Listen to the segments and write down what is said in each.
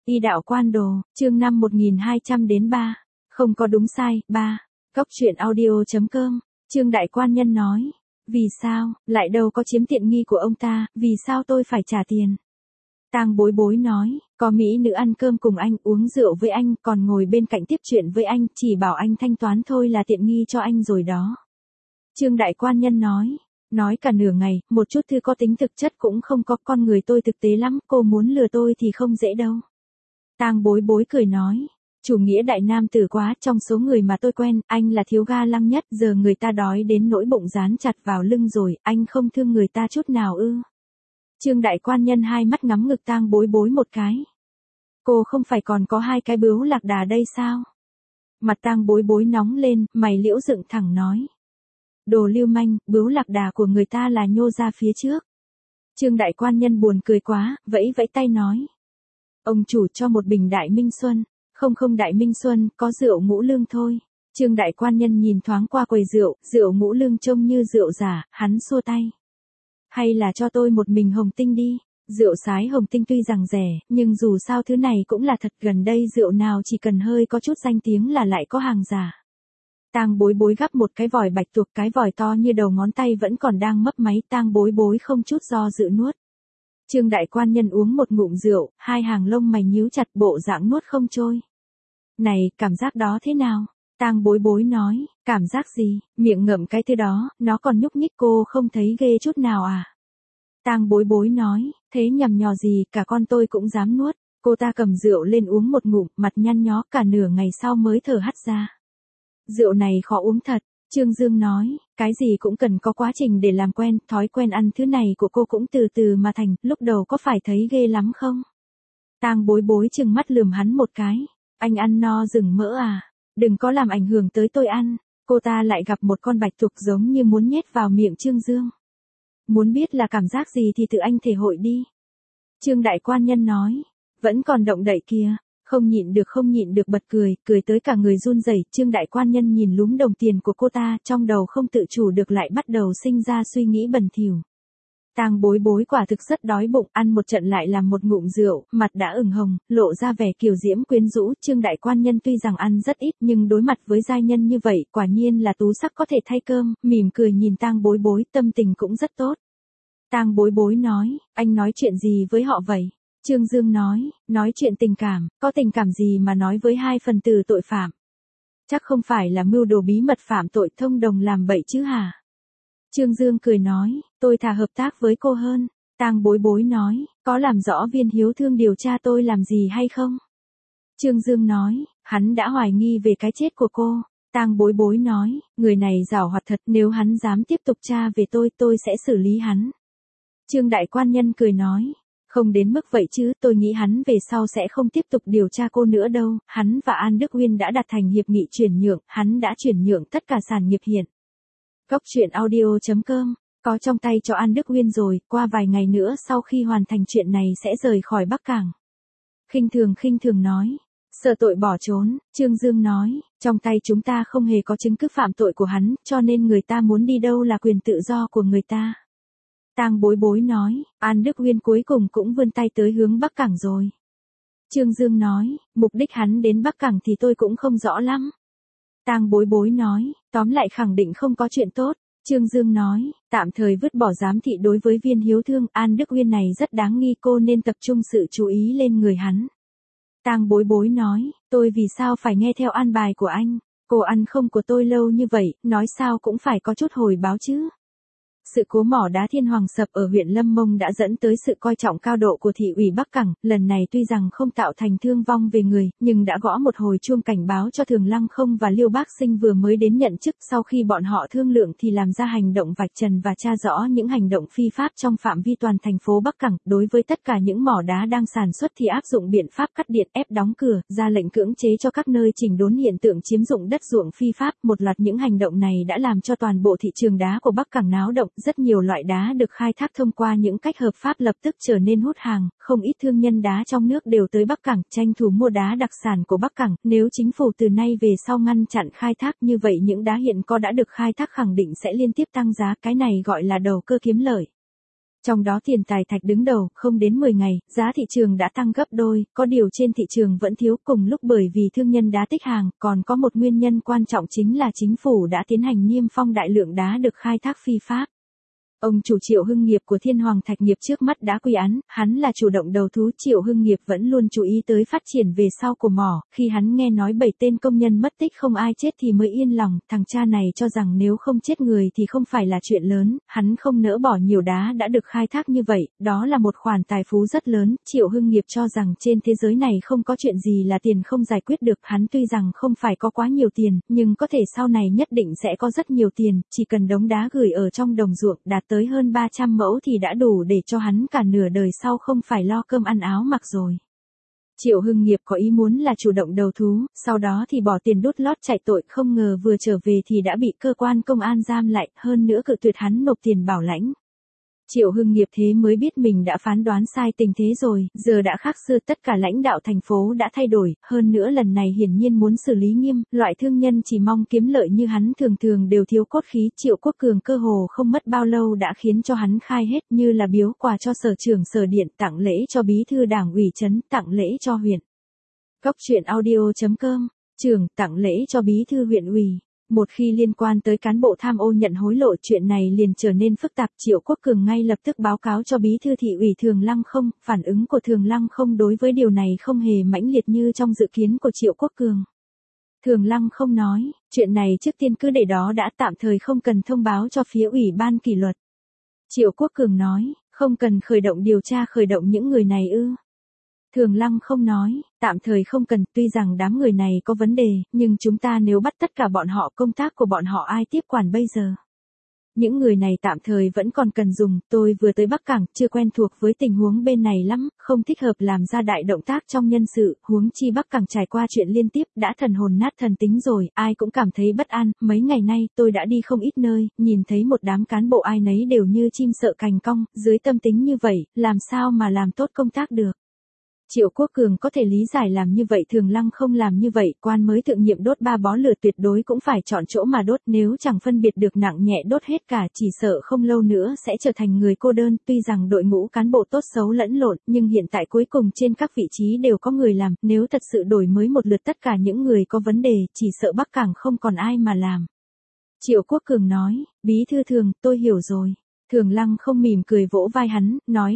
Y đạo quan đồ, chương 5 1200 đến 3. Không có đúng sai, 3. Góc truyện audio.com. Trương đại quan nhân nói. Vì sao, lại đâu có chiếm tiện nghi của ông ta, vì sao tôi phải trả tiền? Tang Bối Bối nói, có mỹ nữ ăn cơm cùng anh, uống rượu với anh, còn ngồi bên cạnh tiếp chuyện với anh, chỉ bảo anh thanh toán thôi là tiện nghi cho anh rồi đó. Trương đại quan nhân nói cả nửa ngày, một chút thư có tính thực chất cũng không có, con người tôi thực tế lắm, cô muốn lừa tôi thì không dễ đâu. Tang Bối Bối cười nói, chủ nghĩa đại nam tử quá, trong số người mà tôi quen, anh là thiếu ga lăng nhất, giờ người ta đói đến nỗi bụng dán chặt vào lưng rồi, anh không thương người ta chút nào ư? Trương đại quan nhân hai mắt ngắm ngực Tang Bối Bối một cái. Cô không phải còn có hai cái bướu lạc đà đây sao? Mặt Tang Bối Bối nóng lên, mày liễu dựng thẳng nói. Đồ lưu manh, bướu lạc đà của người ta là nhô ra phía trước. Trương đại quan nhân buồn cười quá, vẫy vẫy tay nói. Ông chủ cho một bình Đại Minh Xuân. Không Đại Minh Xuân, có rượu ngũ lương thôi. Trương đại quan nhân nhìn thoáng qua quầy rượu ngũ lương trông như rượu giả, hắn xua tay. Hay là cho tôi một mình hồng tinh đi. Rượu sái hồng tinh tuy rằng rẻ, nhưng dù sao thứ này cũng là thật, gần đây rượu nào chỉ cần hơi có chút danh tiếng là lại có hàng giả. Tang Bối Bối gắp một cái vòi bạch tuộc, cái vòi to như đầu ngón tay vẫn còn đang mấp máy, Tang Bối Bối không chút do dự nuốt. Trương đại quan nhân uống một ngụm rượu, hai hàng lông mày nhíu chặt, bộ dạng nuốt không trôi. Này, cảm giác đó thế nào? Tang Bối Bối nói, cảm giác gì, miệng ngậm cái thứ đó, nó còn nhúc nhích, cô không thấy ghê chút nào à? Tang Bối Bối nói, thế nhầm nhò gì, cả con tôi cũng dám nuốt. Cô ta cầm rượu lên uống một ngụm, mặt nhăn nhó, cả nửa ngày sau mới thở hắt ra. Rượu này khó uống thật. Trương Dương nói, cái gì cũng cần có quá trình để làm quen, thói quen ăn thứ này của cô cũng từ từ mà thành, lúc đầu có phải thấy ghê lắm không? Tang Bối Bối trừng mắt lườm hắn một cái, anh ăn no rừng mỡ à, đừng có làm ảnh hưởng tới tôi ăn. Cô ta lại gặp một con bạch tuộc giống như muốn nhét vào miệng Trương Dương. Muốn biết là cảm giác gì thì tự anh thể hội đi. Trương đại quan nhân nói, vẫn còn động đậy kìa. Không nhịn được bật cười tới cả người run rẩy. Trương đại quan nhân nhìn lúm đồng tiền của cô ta, trong đầu không tự chủ được lại bắt đầu sinh ra suy nghĩ bẩn thỉu. Tang Bối Bối quả thực rất đói bụng, ăn một trận lại làm một ngụm rượu, mặt đã ửng hồng, lộ ra vẻ kiều diễm quyến rũ. Trương đại quan nhân tuy rằng ăn rất ít nhưng đối mặt với giai nhân như vậy, quả nhiên là tú sắc có thể thay cơm, mỉm cười nhìn Tang Bối Bối, tâm tình cũng rất tốt. Tang Bối Bối nói, anh nói chuyện gì với họ vậy? Trương Dương nói chuyện tình cảm, có tình cảm gì mà nói với hai phần tử tội phạm? Chắc không phải là mưu đồ bí mật phạm tội thông đồng làm bậy chứ hả? Trương Dương cười nói, tôi thà hợp tác với cô hơn. Tang Bối Bối nói, có làm rõ viên hiếu thương điều tra tôi làm gì hay không? Trương Dương nói, hắn đã hoài nghi về cái chết của cô. Tang Bối Bối nói, người này giảo hoạt thật, nếu hắn dám tiếp tục tra về tôi sẽ xử lý hắn. Trương đại quan nhân cười nói, không đến mức vậy chứ, tôi nghĩ hắn về sau sẽ không tiếp tục điều tra cô nữa đâu, hắn và An Đức Uyên đã đạt thành hiệp nghị chuyển nhượng, hắn đã chuyển nhượng tất cả sản nghiệp hiện. Góc truyện audio.com, có trong tay cho An Đức Uyên rồi, qua vài ngày nữa sau khi hoàn thành chuyện này sẽ rời khỏi Bắc Cảng. Khinh thường nói, sợ tội bỏ trốn. Trương Dương nói, trong tay chúng ta không hề có chứng cứ phạm tội của hắn, cho nên người ta muốn đi đâu là quyền tự do của người ta. Tang Bối Bối nói, An Đức Uyên cuối cùng cũng vươn tay tới hướng Bắc Cảng rồi. Trương Dương nói, mục đích hắn đến Bắc Cảng thì tôi cũng không rõ lắm. Tang Bối Bối nói, tóm lại khẳng định không có chuyện tốt. Trương Dương nói, tạm thời vứt bỏ giám thị đối với viên hiếu thương, An Đức Uyên này rất đáng nghi, cô nên tập trung sự chú ý lên người hắn. Tang Bối Bối nói, tôi vì sao phải nghe theo an bài của anh? Cô ăn không của tôi lâu như vậy, nói sao cũng phải có chút hồi báo chứ. Sự cố mỏ đá Thiên Hoàng sập ở huyện Lâm Mông đã dẫn tới sự coi trọng cao độ của thị ủy Bắc Cảng, lần này tuy rằng không tạo thành thương vong về người, nhưng đã gõ một hồi chuông cảnh báo cho Thường Lăng Không và Liêu Bác Sinh vừa mới đến nhận chức. Sau khi bọn họ thương lượng thì làm ra hành động vạch trần và tra rõ những hành động phi pháp trong phạm vi toàn thành phố Bắc Cảng. Đối với tất cả những mỏ đá đang sản xuất thì áp dụng biện pháp cắt điện, ép đóng cửa, ra lệnh cưỡng chế cho các nơi chỉnh đốn hiện tượng chiếm dụng đất ruộng phi pháp. Một loạt những hành động này đã làm cho toàn bộ thị trường đá của Bắc Cảng náo động. Rất nhiều loại đá được khai thác thông qua những cách hợp pháp lập tức trở nên hút hàng, không ít thương nhân đá trong nước đều tới Bắc Cảng tranh thủ mua đá đặc sản của Bắc Cảng. Nếu chính phủ từ nay về sau ngăn chặn khai thác như vậy, những đá hiện có đã được khai thác khẳng định sẽ liên tiếp tăng giá, cái này gọi là đầu cơ kiếm lợi. Trong đó tiền tài thạch đứng đầu, không đến 10 ngày, giá thị trường đã tăng gấp đôi, có điều trên thị trường vẫn thiếu cùng lúc bởi vì thương nhân đá tích hàng, còn có một nguyên nhân quan trọng chính là chính phủ đã tiến hành niêm phong đại lượng đá được khai thác phi pháp. Ông chủ Triệu Hưng Nghiệp của Thiên Hoàng Thạch Nghiệp trước mắt đã quy án, hắn là chủ động đầu thú. Triệu Hưng Nghiệp vẫn luôn chú ý tới phát triển về sau của mỏ, khi hắn nghe nói 7 tên công nhân mất tích không ai chết thì mới yên lòng, thằng cha này cho rằng nếu không chết người thì không phải là chuyện lớn, hắn không nỡ bỏ nhiều đá đã được khai thác như vậy, đó là một khoản tài phú rất lớn. Triệu Hưng Nghiệp cho rằng trên thế giới này không có chuyện gì là tiền không giải quyết được, hắn tuy rằng không phải có quá nhiều tiền, nhưng có thể sau này nhất định sẽ có rất nhiều tiền, chỉ cần đống đá gửi ở trong đồng ruộng đạt tới hơn 300 mẫu thì đã đủ để cho hắn cả nửa đời sau không phải lo cơm ăn áo mặc rồi. Triệu Hưng Nghiệp có ý muốn là chủ động đầu thú, sau đó thì bỏ tiền đút lót chạy tội, không ngờ vừa trở về thì đã bị cơ quan công an giam lại, hơn nữa cự tuyệt hắn nộp tiền bảo lãnh. Triệu Hưng Nghiệp thế mới biết mình đã phán đoán sai tình thế rồi, giờ đã khác xưa, tất cả lãnh đạo thành phố đã thay đổi, hơn nữa lần này hiển nhiên muốn xử lý nghiêm, loại thương nhân chỉ mong kiếm lợi như hắn thường thường đều thiếu cốt khí. Triệu Quốc Cường cơ hồ không mất bao lâu đã khiến cho hắn khai hết, như là biếu quà cho sở trưởng sở điện, tặng lễ cho bí thư đảng ủy trấn, tặng lễ cho huyện. Cốc truyện audio.com, trưởng tặng lễ cho bí thư huyện ủy. Một khi liên quan tới cán bộ tham ô nhận hối lộ, chuyện này liền trở nên phức tạp. Triệu Quốc Cường ngay lập tức báo cáo cho bí thư thị ủy Thường Lăng Không, phản ứng của Thường Lăng Không đối với điều này không hề mãnh liệt như trong dự kiến của Triệu Quốc Cường. Thường Lăng Không nói, chuyện này trước tiên cứ để đó đã, tạm thời không cần thông báo cho phía ủy ban kỷ luật. Triệu Quốc Cường nói, không cần khởi động điều tra, khởi động những người này ư? Thường Lăng Không nói, tạm thời không cần, tuy rằng đám người này có vấn đề, nhưng chúng ta nếu bắt tất cả bọn họ, công tác của bọn họ ai tiếp quản bây giờ? Những người này tạm thời vẫn còn cần dùng, tôi vừa tới Bắc Cảng, chưa quen thuộc với tình huống bên này lắm, không thích hợp làm ra đại động tác trong nhân sự, huống chi Bắc Cảng trải qua chuyện liên tiếp, đã thần hồn nát thần tính rồi, ai cũng cảm thấy bất an. Mấy ngày nay, tôi đã đi không ít nơi, nhìn thấy một đám cán bộ ai nấy đều như chim sợ cành cong, dưới tâm tính như vậy, làm sao mà làm tốt công tác được? Triệu Quốc Cường có thể lý giải làm như vậy, Thường Lăng không làm như vậy, quan mới thượng nhiệm đốt 3 bó lửa tuyệt đối cũng phải chọn chỗ mà đốt, nếu chẳng phân biệt được nặng nhẹ đốt hết cả, chỉ sợ không lâu nữa sẽ trở thành người cô đơn. Tuy rằng đội ngũ cán bộ tốt xấu lẫn lộn, nhưng hiện tại cuối cùng trên các vị trí đều có người làm, nếu thật sự đổi mới một lượt tất cả những người có vấn đề, chỉ sợ Bắc Cảng không còn ai mà làm. Triệu Quốc Cường nói, bí thư Thường, tôi hiểu rồi. Thường Lăng không mỉm cười vỗ vai hắn,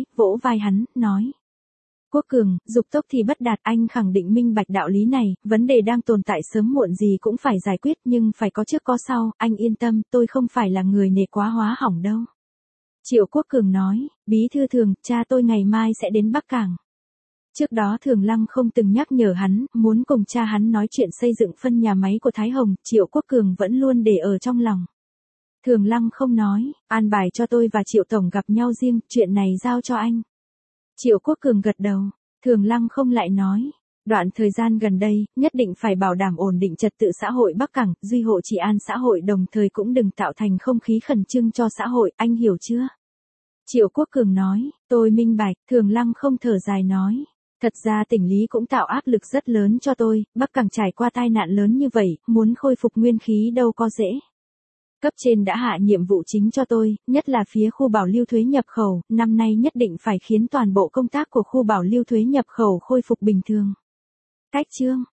nói. Quốc Cường, dục tốc thì bất đạt, anh khẳng định minh bạch đạo lý này, vấn đề đang tồn tại sớm muộn gì cũng phải giải quyết, nhưng phải có trước có sau, anh yên tâm, tôi không phải là người nể quá hóa hỏng đâu. Triệu Quốc Cường nói, bí thư Thường, cha tôi ngày mai sẽ đến Bắc Cảng. Trước đó Thường Lăng không từng nhắc nhở hắn, muốn cùng cha hắn nói chuyện xây dựng phân nhà máy của Thái Hồng, Triệu Quốc Cường vẫn luôn để ở trong lòng. Thường Lăng không nói, an bài cho tôi và Triệu Tổng gặp nhau riêng, chuyện này giao cho anh. Triệu Quốc Cường gật đầu, Thường Lăng không lại nói, đoạn thời gian gần đây, nhất định phải bảo đảm ổn định trật tự xã hội Bắc Cảng, duy hộ trị an xã hội, đồng thời cũng đừng tạo thành không khí khẩn trương cho xã hội, anh hiểu chưa? Triệu Quốc Cường nói, tôi minh bạch. Thường Lăng không thở dài nói, thật ra tỉnh lý cũng tạo áp lực rất lớn cho tôi, Bắc Cảng trải qua tai nạn lớn như vậy, muốn khôi phục nguyên khí đâu có dễ. Cấp trên đã hạ nhiệm vụ chính cho tôi, nhất là phía khu bảo lưu thuế nhập khẩu, năm nay nhất định phải khiến toàn bộ công tác của khu bảo lưu thuế nhập khẩu khôi phục bình thường. Cách chương